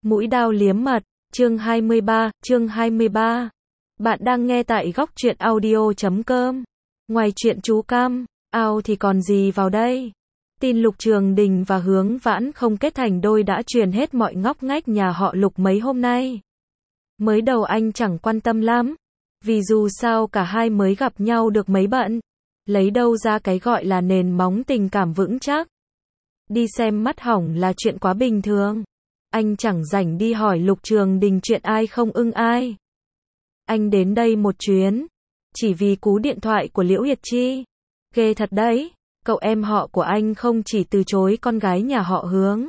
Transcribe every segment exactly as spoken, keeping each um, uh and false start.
Mũi dao liếm mật, chương hai mươi ba, chương hai mươi ba. Bạn đang nghe tại góc truyện audio chấm com. Ngoài chuyện chú Cam, ao thì còn gì vào đây? Tin Lục Trường Đình và Hướng Vãn không kết thành đôi đã truyền hết mọi ngóc ngách nhà họ Lục mấy hôm nay. Mới đầu anh chẳng quan tâm lắm, vì dù sao cả hai mới gặp nhau được mấy bận, lấy đâu ra cái gọi là nền móng tình cảm vững chắc. Đi xem mắt hỏng là chuyện quá bình thường. Anh chẳng rảnh đi hỏi Lục Trường Đình chuyện ai không ưng ai. Anh đến đây một chuyến, chỉ vì cú điện thoại của Liễu Hiệt Chi. Ghê thật đấy, cậu em họ của anh không chỉ từ chối con gái nhà họ Hướng,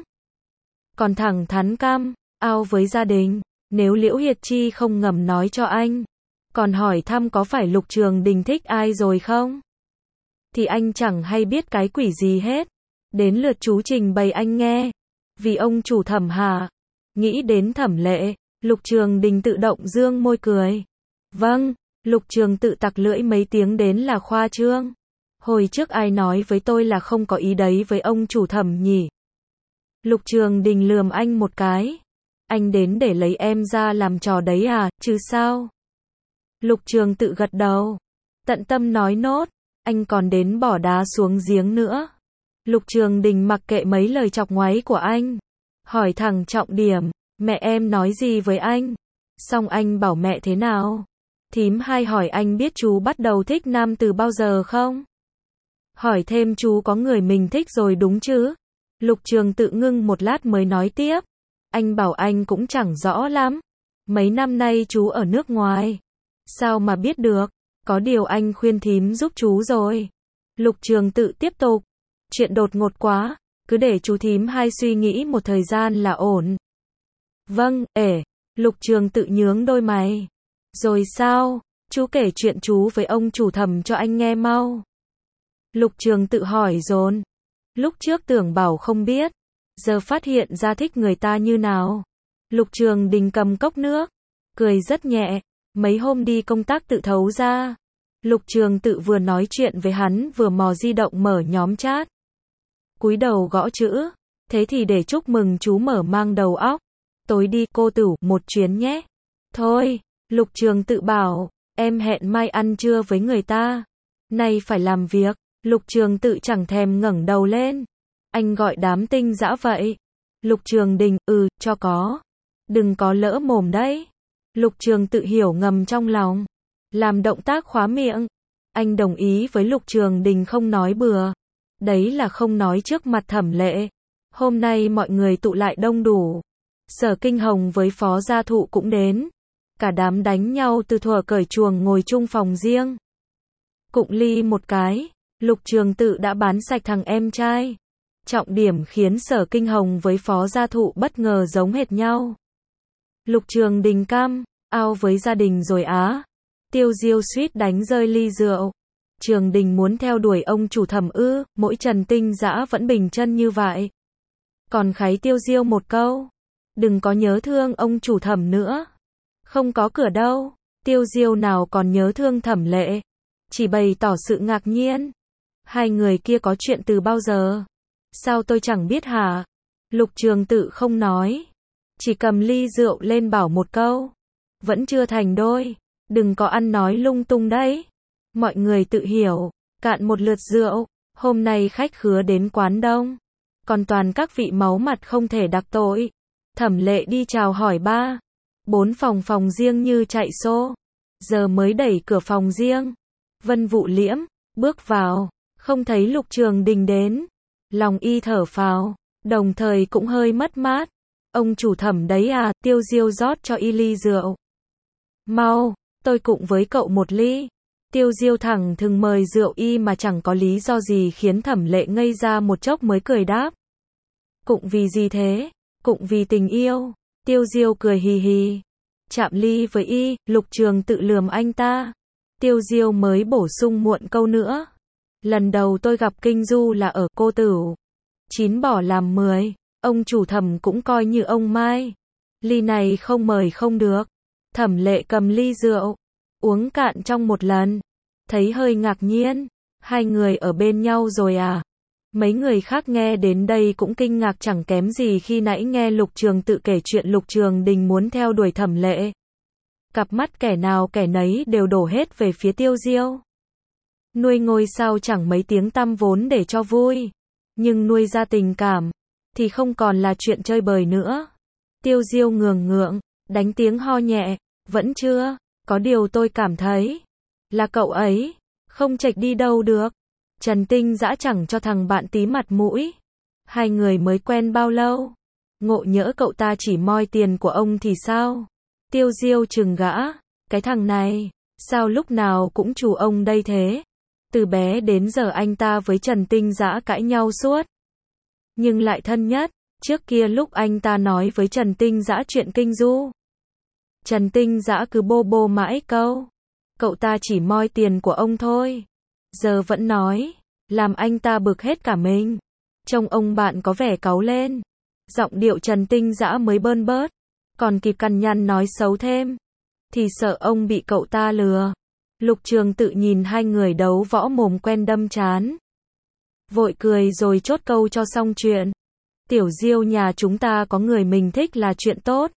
còn thẳng thắn cam, ao với gia đình. Nếu Liễu Hiệt Chi không ngầm nói cho anh, còn hỏi thăm có phải Lục Trường Đình thích ai rồi không, thì anh chẳng hay biết cái quỷ gì hết. Đến lượt chú trình bày anh nghe. Vì ông chủ Thẩm hả? Nghĩ đến Thẩm Lệ, Lục Trường Đình tự động dương môi cười. Vâng, Lục Trường tự tặc lưỡi mấy tiếng đến là khoa trương. Hồi trước ai nói với tôi là không có ý đấy với ông chủ Thẩm nhỉ? Lục Trường Đình lườm anh một cái. Anh đến để lấy em ra làm trò đấy à, chứ sao? Lục Trường tự gật đầu. Tận tâm nói nốt, anh còn đến bỏ đá xuống giếng nữa. Lục Trường Đình mặc kệ mấy lời chọc ngoáy của anh, hỏi thẳng trọng điểm, mẹ em nói gì với anh? Xong anh bảo mẹ thế nào? Thím hai hỏi anh biết chú bắt đầu thích nam từ bao giờ không? Hỏi thêm chú có người mình thích rồi đúng chứ? Lục Trường tự ngưng một lát mới nói tiếp. Anh bảo anh cũng chẳng rõ lắm. Mấy năm nay chú ở nước ngoài. Sao mà biết được? Có điều anh khuyên thím giúp chú rồi. Lục Trường tự tiếp tục. Chuyện đột ngột quá, cứ để chú thím hai suy nghĩ một thời gian là ổn. Vâng, ể, Lục Trường tự nhướng đôi mày. Rồi sao, chú kể chuyện chú với ông chủ Thẩm cho anh nghe mau. Lục Trường tự hỏi dồn. Lúc trước tưởng bảo không biết, giờ phát hiện ra thích người ta như nào. Lục Trường Đình cầm cốc nước, cười rất nhẹ. Mấy hôm đi công tác tự thấu ra. Lục Trường tự vừa nói chuyện với hắn vừa mò di động mở nhóm chat. Cúi đầu gõ chữ. Thế thì để chúc mừng chú mở mang đầu óc. Tối đi cô Tửu một chuyến nhé. Thôi, Lục Trường tự bảo, em hẹn mai ăn trưa với người ta. Nay phải làm việc. Lục Trường tự chẳng thèm ngẩng đầu lên. Anh gọi đám tinh dã vậy. Lục Trường Đình, ừ, cho có. Đừng có lỡ mồm đấy. Lục Trường tự hiểu ngầm trong lòng. Làm động tác khóa miệng. Anh đồng ý với Lục Trường Đình không nói bừa. Đấy là không nói trước mặt Thẩm Lệ. Hôm nay mọi người tụ lại đông đủ. Sở Kinh Hồng với Phó Gia Thụ cũng đến. Cả đám đánh nhau từ thuở cởi chuồng ngồi chung phòng riêng. Cụng ly một cái, Lục Trường tự đã bán sạch thằng em trai. Trọng điểm khiến Sở Kinh Hồng với Phó Gia Thụ bất ngờ giống hệt nhau. Lục Trường Đình cam, ao với gia đình rồi á. Tiêu Diêu suýt đánh rơi ly rượu. Trường Đình muốn theo đuổi ông chủ Thẩm ư, mỗi Trần Tinh Dã vẫn bình chân như vậy. Còn kháy Tiêu Diêu một câu. Đừng có nhớ thương ông chủ Thẩm nữa. Không có cửa đâu. Tiêu Diêu nào còn nhớ thương Thẩm Lệ. Chỉ bày tỏ sự ngạc nhiên. Hai người kia có chuyện từ bao giờ? Sao tôi chẳng biết hả? Lục Trường tự không nói. Chỉ cầm ly rượu lên bảo một câu. Vẫn chưa thành đôi. Đừng có ăn nói lung tung đấy. Mọi người tự hiểu. Cạn một lượt rượu. Hôm nay khách khứa đến quán đông. Còn toàn các vị máu mặt không thể đặc tội. Thẩm Lệ đi chào hỏi ba. Bốn phòng phòng riêng như chạy xô. Giờ mới đẩy cửa phòng riêng. Vân Vụ Liễm. Bước vào. Không thấy Lục Trường Đình đến. Lòng y thở phào. Đồng thời cũng hơi mất mát. Ông chủ Thẩm đấy à, Tiêu Diêu rót cho y ly rượu. Mau, tôi cũng với cậu một ly. Tiêu Diêu thẳng thừng mời rượu y mà chẳng có lý do gì khiến Thẩm Lệ ngây ra một chốc mới cười đáp. Cũng vì gì thế? Cũng vì tình yêu. Tiêu Diêu cười hì hì. Chạm ly với y, Lục Trường tự lườm anh ta. Tiêu Diêu mới bổ sung muộn câu nữa. Lần đầu tôi gặp Kinh Du là ở Cô Tửu. Chín bỏ làm mười. Ông chủ Thẩm cũng coi như ông Mai. Ly này không mời không được. Thẩm Lệ cầm ly rượu. Uống cạn trong một lần. Thấy hơi ngạc nhiên. Hai người ở bên nhau rồi à? Mấy người khác nghe đến đây cũng kinh ngạc chẳng kém gì khi nãy nghe Lục Trường Tự kể chuyện Lục Trường Đình muốn theo đuổi Thẩm Lệ. Cặp mắt kẻ nào kẻ nấy đều đổ hết về phía Tiêu Diêu. Nuôi ngôi sao chẳng mấy tiếng tăm vốn để cho vui, nhưng nuôi ra tình cảm thì không còn là chuyện chơi bời nữa. Tiêu Diêu ngượng ngượng, đánh tiếng ho nhẹ, vẫn chưa, có điều tôi cảm thấy là cậu ấy không chệch đi đâu được. Trần Tinh Dã chẳng cho thằng bạn tí mặt mũi. Hai người mới quen bao lâu? Ngộ nhỡ cậu ta chỉ moi tiền của ông thì sao? Tiêu Diêu chừng gã, cái thằng này, sao lúc nào cũng trù ông đây thế? Từ bé đến giờ anh ta với Trần Tinh Dã cãi nhau suốt. Nhưng lại thân nhất, trước kia lúc anh ta nói với Trần Tinh Dã chuyện kinh du. Trần Tinh Dã cứ bô bô mãi câu, cậu ta chỉ moi tiền của ông thôi. Giờ vẫn nói, làm anh ta bực hết cả mình. Trông ông bạn có vẻ cáu lên. Giọng điệu Trần Tinh Dã mới bơn bớt, còn kịp cằn nhằn nói xấu thêm, thì sợ ông bị cậu ta lừa. Lục Trường Tự nhìn hai người đấu võ mồm quen đâm chán, vội cười rồi chốt câu cho xong chuyện. Tiểu Diêu nhà chúng ta có người mình thích là chuyện tốt.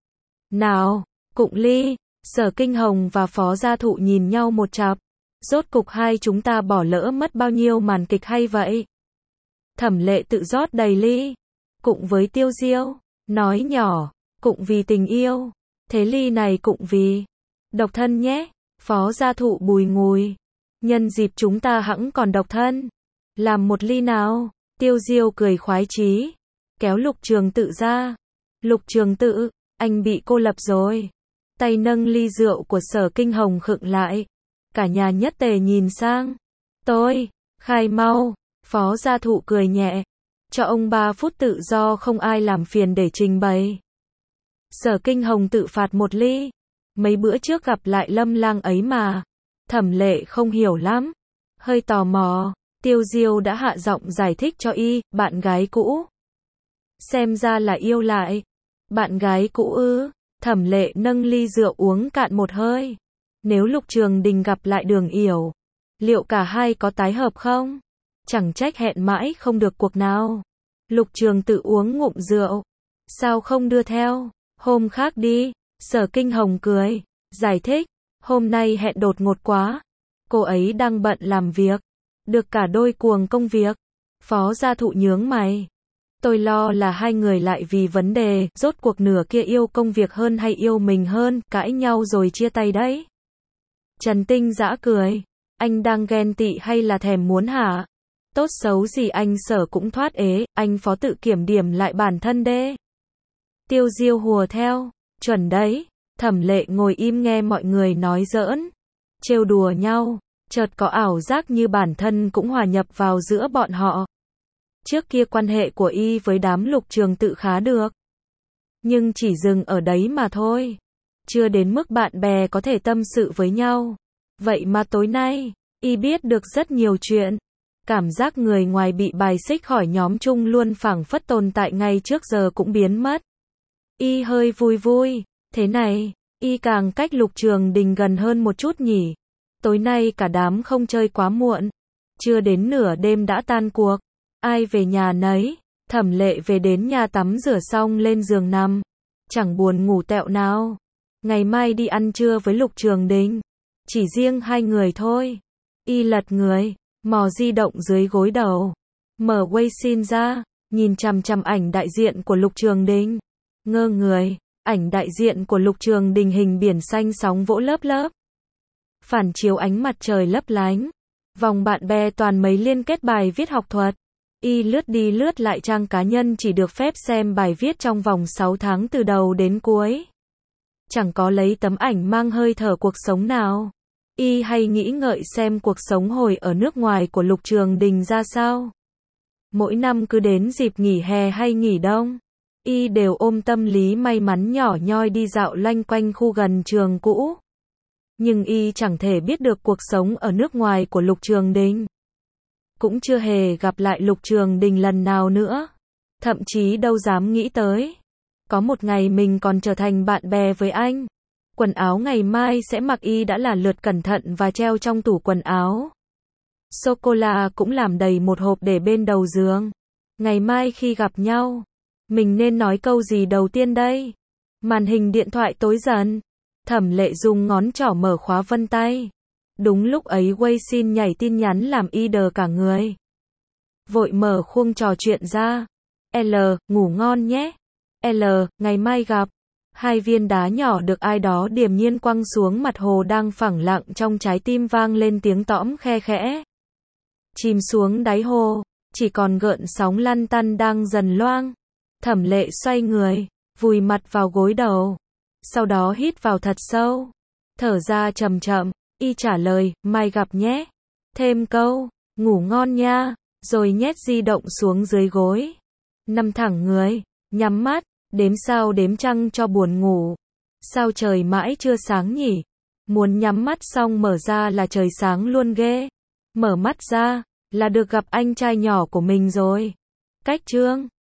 Nào, Cụng Ly, Sở Kinh Hồng và Phó Gia Thụ nhìn nhau một chặp. Rốt cục hai chúng ta bỏ lỡ mất bao nhiêu màn kịch hay vậy? Thẩm Lệ tự rót đầy ly. Cụng với Tiêu Diêu, nói nhỏ, Cụng vì tình yêu. Thế ly này Cụng vì độc thân nhé. Phó Gia Thụ bùi ngùi. Nhân dịp chúng ta hẵng còn độc thân, làm một ly nào. Tiêu Diêu cười khoái chí, kéo Lục Trường Tự ra. Lục Trường Tự, anh bị cô lập rồi. Tay nâng ly rượu của Sở Kinh Hồng khựng lại. Cả nhà nhất tề nhìn sang. Tôi, khai mau. Phó Gia Thụ cười nhẹ, cho ông ba phút tự do không ai làm phiền để trình bày. Sở Kinh Hồng tự phạt một ly. Mấy bữa trước gặp lại Lâm Lang ấy mà. Thẩm Lệ không hiểu lắm, hơi tò mò. Tiêu Diêu đã hạ giọng giải thích cho y, bạn gái cũ. Xem ra là yêu lại. Bạn gái cũ ư? Thẩm Lệ nâng ly rượu uống cạn một hơi. Nếu Lục Trường Đình gặp lại Đường Yểu, liệu cả hai có tái hợp không? Chẳng trách hẹn mãi không được cuộc nào. Lục Trường Tự uống ngụm rượu. Sao không đưa theo? Hôm khác đi. Sở Kinh Hồng cười, giải thích. Hôm nay hẹn đột ngột quá. Cô ấy đang bận làm việc. Được cả đôi cuồng công việc. Phó Gia Thụ nhướng mày. Tôi lo là hai người lại vì vấn đề, rốt cuộc nửa kia yêu công việc hơn hay yêu mình hơn, cãi nhau rồi chia tay đấy. Trần Tinh Dã cười. Anh đang ghen tị hay là thèm muốn hả? Tốt xấu gì anh Sở cũng thoát ế, anh Phó tự kiểm điểm lại bản thân đê. Tiêu Diêu hùa theo. Chuẩn đấy. Thẩm Lệ ngồi im nghe mọi người nói giỡn, trêu đùa nhau, chợt có ảo giác như bản thân cũng hòa nhập vào giữa bọn họ. Trước kia quan hệ của y với đám Lục Trường Tự khá được, nhưng chỉ dừng ở đấy mà thôi, chưa đến mức bạn bè có thể tâm sự với nhau. Vậy mà tối nay, y biết được rất nhiều chuyện. Cảm giác người ngoài bị bài xích khỏi nhóm chung luôn phảng phất tồn tại ngay trước giờ cũng biến mất. Y hơi vui vui. Thế này, y càng cách Lục Trường Đình gần hơn một chút nhỉ. Tối nay cả đám không chơi quá muộn. Chưa đến nửa đêm đã tan cuộc. Ai về nhà nấy. Thẩm Lệ về đến nhà tắm rửa xong lên giường nằm. Chẳng buồn ngủ tẹo nào. Ngày mai đi ăn trưa với Lục Trường Đình. Chỉ riêng hai người thôi. Y lật người, mò di động dưới gối đầu. Mở Weixin ra, nhìn chằm chằm ảnh đại diện của Lục Trường Đình. Ngơ người. Ảnh đại diện của Lục Trường Đình hình biển xanh sóng vỗ lớp lớp. Phản chiếu ánh mặt trời lấp lánh. Vòng bạn bè toàn mấy liên kết bài viết học thuật. Y lướt đi lướt lại trang cá nhân chỉ được phép xem bài viết trong vòng sáu tháng từ đầu đến cuối. Chẳng có lấy tấm ảnh mang hơi thở cuộc sống nào. Y hay nghĩ ngợi xem cuộc sống hồi ở nước ngoài của Lục Trường Đình ra sao. Mỗi năm cứ đến dịp nghỉ hè hay nghỉ đông, y đều ôm tâm lý may mắn nhỏ nhoi đi dạo loanh quanh khu gần trường cũ. Nhưng y chẳng thể biết được cuộc sống ở nước ngoài của Lục Trường Đình. Cũng chưa hề gặp lại Lục Trường Đình lần nào nữa. Thậm chí đâu dám nghĩ tới. Có một ngày mình còn trở thành bạn bè với anh. Quần áo ngày mai sẽ mặc y đã là lượt cẩn thận và treo trong tủ quần áo. Sô-cô-la cũng làm đầy một hộp để bên đầu giường. Ngày mai khi gặp nhau, mình nên nói câu gì đầu tiên đây? Màn hình điện thoại tối dần. Thẩm Lệ dùng ngón trỏ mở khóa vân tay. Đúng lúc ấy Wei Xin nhảy tin nhắn làm y đờ cả người. Vội mở khuôn trò chuyện ra. L, ngủ ngon nhé. L, ngày mai gặp. Hai viên đá nhỏ được ai đó điềm nhiên quăng xuống mặt hồ đang phẳng lặng trong trái tim vang lên tiếng tõm khe khẽ. Chìm xuống đáy hồ, chỉ còn gợn sóng lăn tăn đang dần loang. Thẩm Lệ xoay người, vùi mặt vào gối đầu. Sau đó hít vào thật sâu. Thở ra chậm chậm, y trả lời, mai gặp nhé. Thêm câu, ngủ ngon nha, rồi nhét di động xuống dưới gối. Nằm thẳng người, nhắm mắt, đếm sao đếm trăng cho buồn ngủ. Sao trời mãi chưa sáng nhỉ? Muốn nhắm mắt xong mở ra là trời sáng luôn ghê. Mở mắt ra, là được gặp anh trai nhỏ của mình rồi. Cách chương